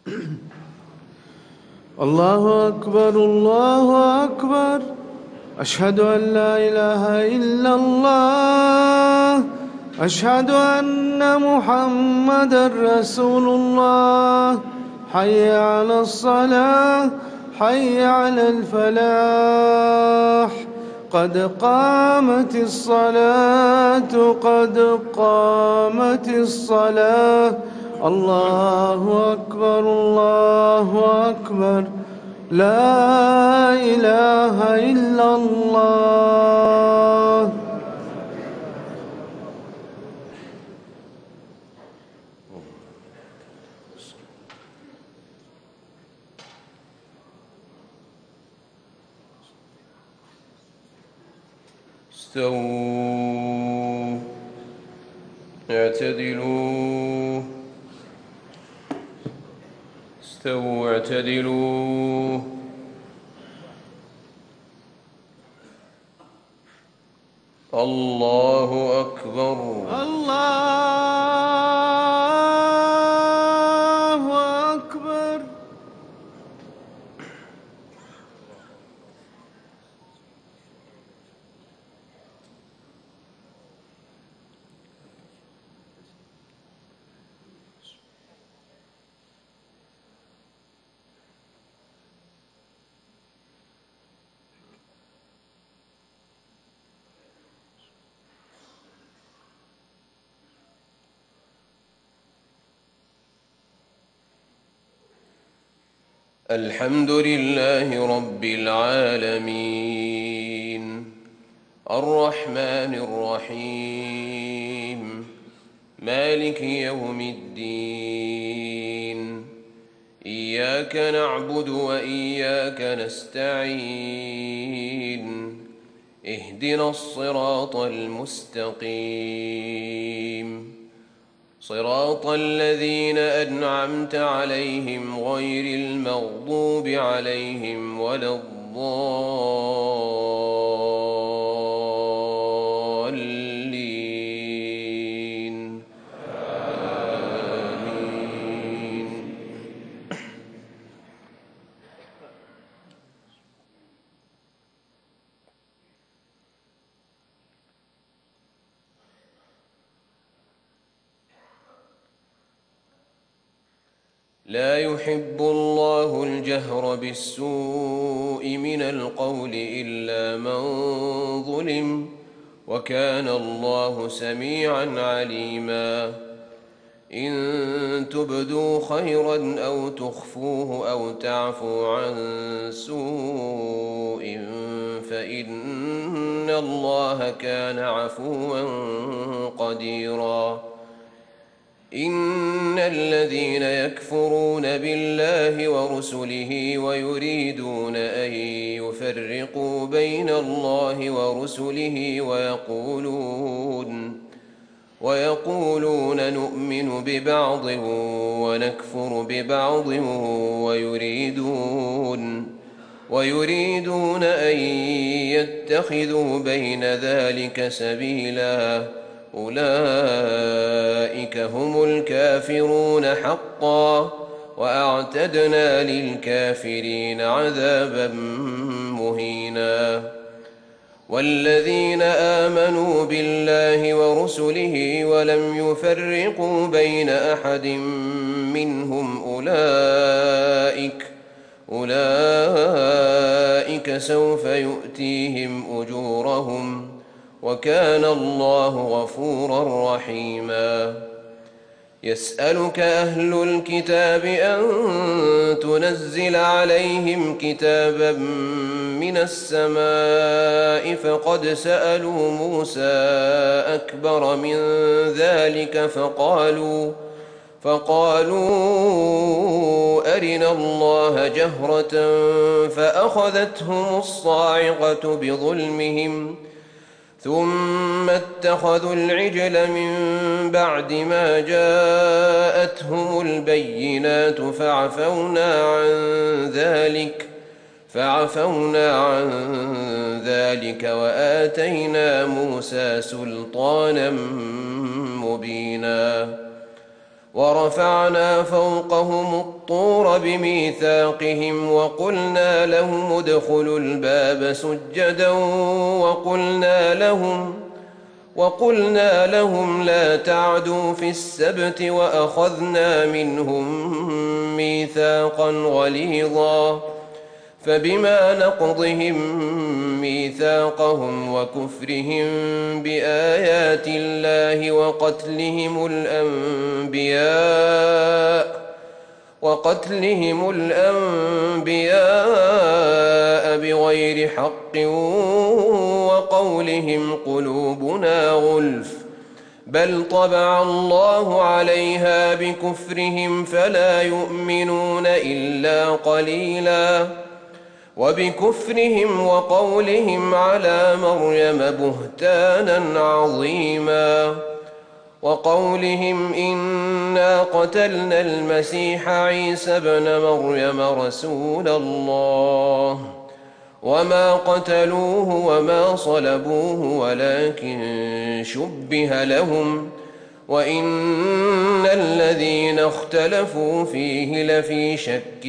الله أكبر الله أكبر. أشهد أن لا إله إلا الله. أشهد أن محمدًا رسول الله. حي على الصلاة، حي على الفلاح. قد قامت الصلاة، قد قامت الصلاة. الله أكبر الله أكبر. لا إله إلا الله. استووا اعتدلوا استووا اعتدلوا. الله أكبر. الله أكبر. الحمد لله رب العالمين، الرحمن الرحيم، مالك يوم الدين. إياك نعبد وإياك نستعين. اهدنا الصراط المستقيم، صراط الذين أنعمت عليهم غير المغضوب عليهم ولا الضالين. آمين. لا يحب الله الجهر بالسوء من القول إلا من ظلم، وكان الله سميعا عليما. إن تبدوا خيرا أو تخفوه أو تعفوا عن سوء فإن الله كان عفوا قديرا. إن الذين يكفرون بالله ورسله ويريدون أن يفرقوا بين الله ورسله ويقولون نؤمن ببعض ونكفر ببعض ويريدون أن يتخذوا بين ذلك سبيلا، أولئك هم الكافرون حقا، وأعتدنا للكافرين عذابا مهينا. والذين آمنوا بالله ورسله ولم يفرقوا بين أحد منهم أولئك سوف يؤتيهم أجورهم، وكان الله غفورا رحيما. يسألك أهل الكتاب أن تنزل عليهم كتابا من السماء فقد سألوا موسى أكبر من ذلك فقالوا أرنا الله جهرة فأخذتهم الصاعقة بظلمهم، ثم اتخذوا العجل من بعد ما جاءتهم البينات فعفونا عن ذلك وآتينا موسى سلطانا مبينا. ورفعنا فوقهم الطور بميثاقهم وقلنا لهم لا تعدوا في السبت وأخذنا منهم ميثاقا غليظا فبما نقضهم ميثاقهم وكفرهم بآيات الله وقتلهم الأنبياء بغير حق وقولهم قلوبنا غلف بل طبع الله عليها بكفرهم فلا يؤمنون إلا قليلا وبكفرهم وقولهم على مريم بهتانا عظيما وقولهم إنا قتلنا المسيح عيسى ابن مريم رسول الله وما قتلوه وما صلبوه ولكن شبه لهم وإن الذين اختلفوا فيه لفي شك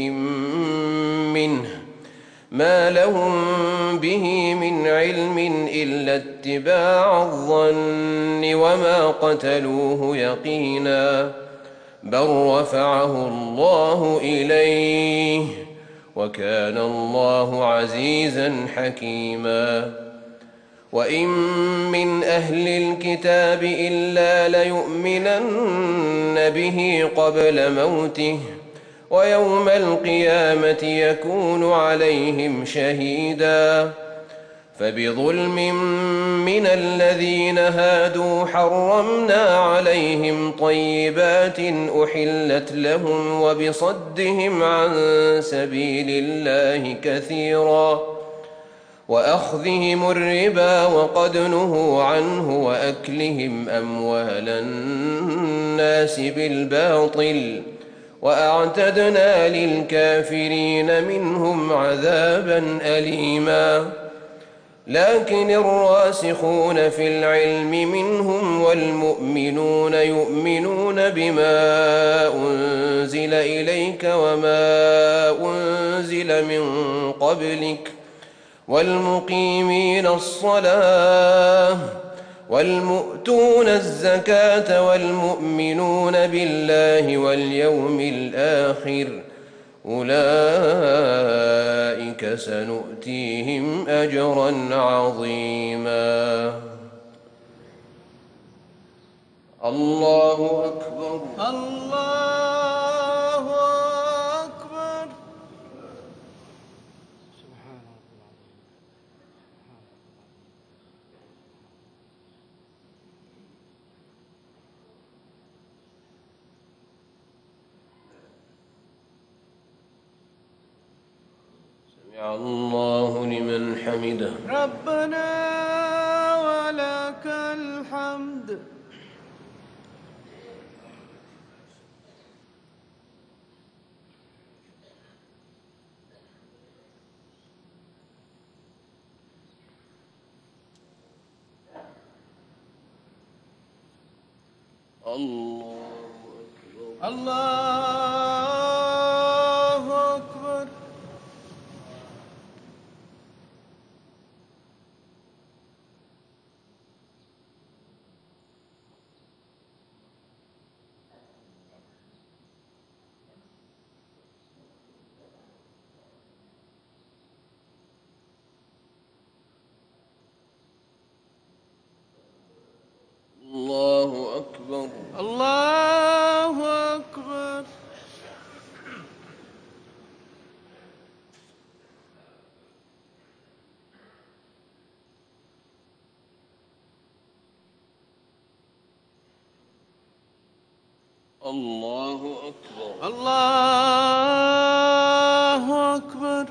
منه ما لهم به من علم إلا اتباع الظن وما قتلوه يقينا بل رفعه الله إليه وكان الله عزيزا حكيما وإن من أهل الكتاب إلا ليؤمنن به قبل موته ويوم القيامة يكون عليهم شهيدا فبظلم من الذين هادوا حرمنا عليهم طيبات أحلت لهم وبصدهم عن سبيل الله كثيرا وأخذهم الربا وقد نهوا عنه وأكلهم أموال الناس بالباطل وأعتدنا للكافرين منهم عذابا أليما لكن الراسخون في العلم منهم والمؤمنون يؤمنون بما أنزل إليك وما أنزل من قبلك والمقيمين الصلاة والمؤتون الزكاة والمؤمنون بالله واليوم الآخر أولئك سنؤتيهم أجرا عظيما الله أكبر الله أكبر. سمع الله لمن حمده ربنا ولك الحمد. الله أكبر. الله أكبر الله أكبر. الله أكبر الله أكبر.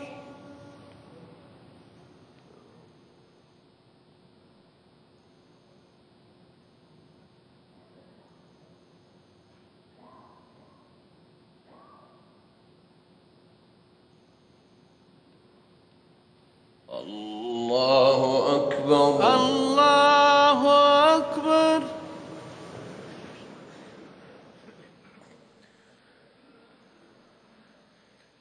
الله أكبر الله أكبر.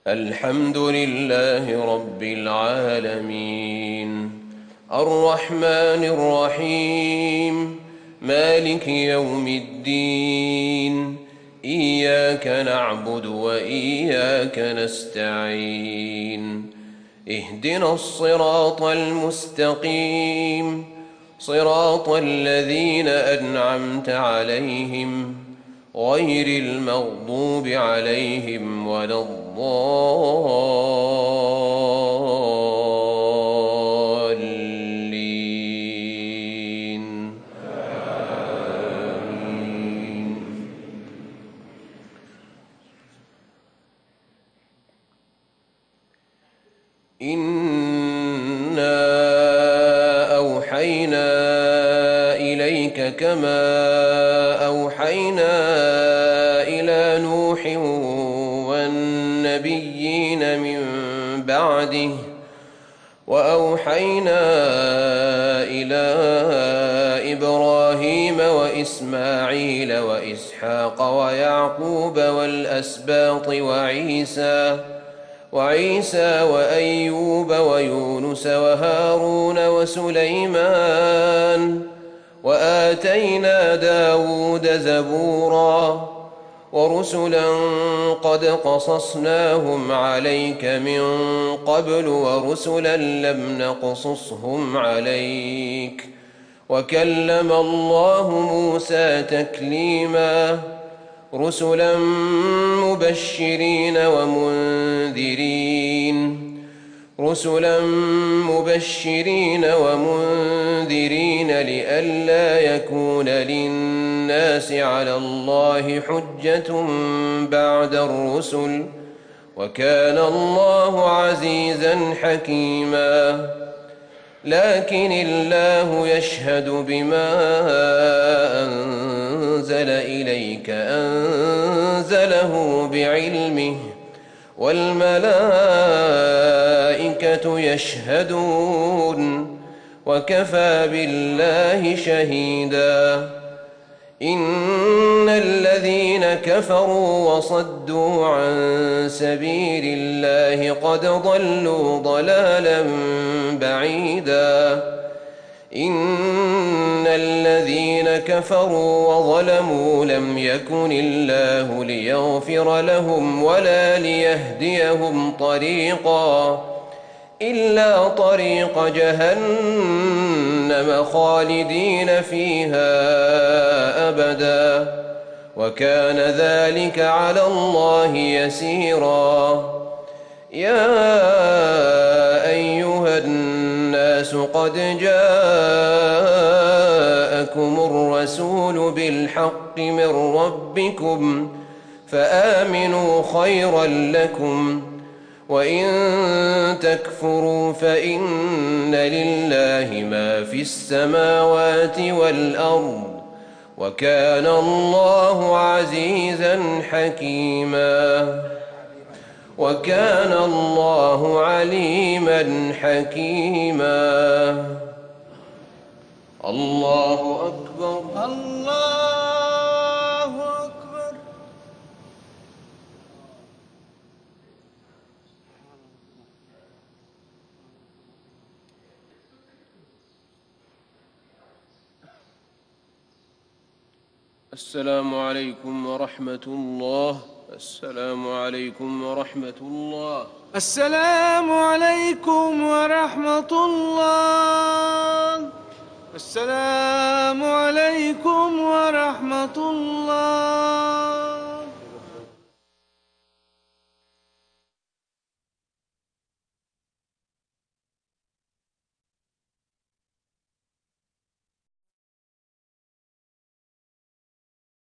الحمد لله رب العالمين الرحمن الرحيم مالك يوم الدين إياك نعبد وإياك نستعين اهدنا الصراط المستقيم صراط الذين أنعمت عليهم غير المغضوب عليهم ولا الضالين آمين. إنا أوحينا إليك كما أوحينا إلى نوح والنبيين من بعده وأوحينا إلى إبراهيم وإسماعيل وإسحاق ويعقوب والأسباط وعيسى وأيوب ويونس وهارون وسليمان وآتينا داود زبورا ورسلا قد قصصناهم عليك من قبل ورسلا لم نقصصهم عليك وكلم الله موسى تكليما رسلا مبشرين ومنذرين لئلا يكون للناس على الله حجة بعد الرسل وكان الله عزيزا حكيما لكن الله يشهد بما أنزل إليك أنزله بعلمه والملائكة يشهدون وكفى بالله شهيدا إن الذين كفروا وصدوا عن سبيل الله قد ضلوا ضلالا بعيدا إن الذين كفروا وظلموا لم يكن الله ليغفر لهم ولا ليهديهم طريقا إلا طريق جهنم خالدين فيها أبدا وكان ذلك على الله يسيرا يا أيها الناس قد جاءكم الرسول بالحق من ربكم فآمنوا خيرا لكم وإن تكفروا فإن لله ما في السماوات والأرض وكان الله عزيزا حكيما وكان الله عليما حكيما الله أكبر الله أكبر. السلام عليكم ورحمة الله. السلام عليكم ورحمة الله. السلام عليكم ورحمة الله. السلام عليكم ورحمة الله.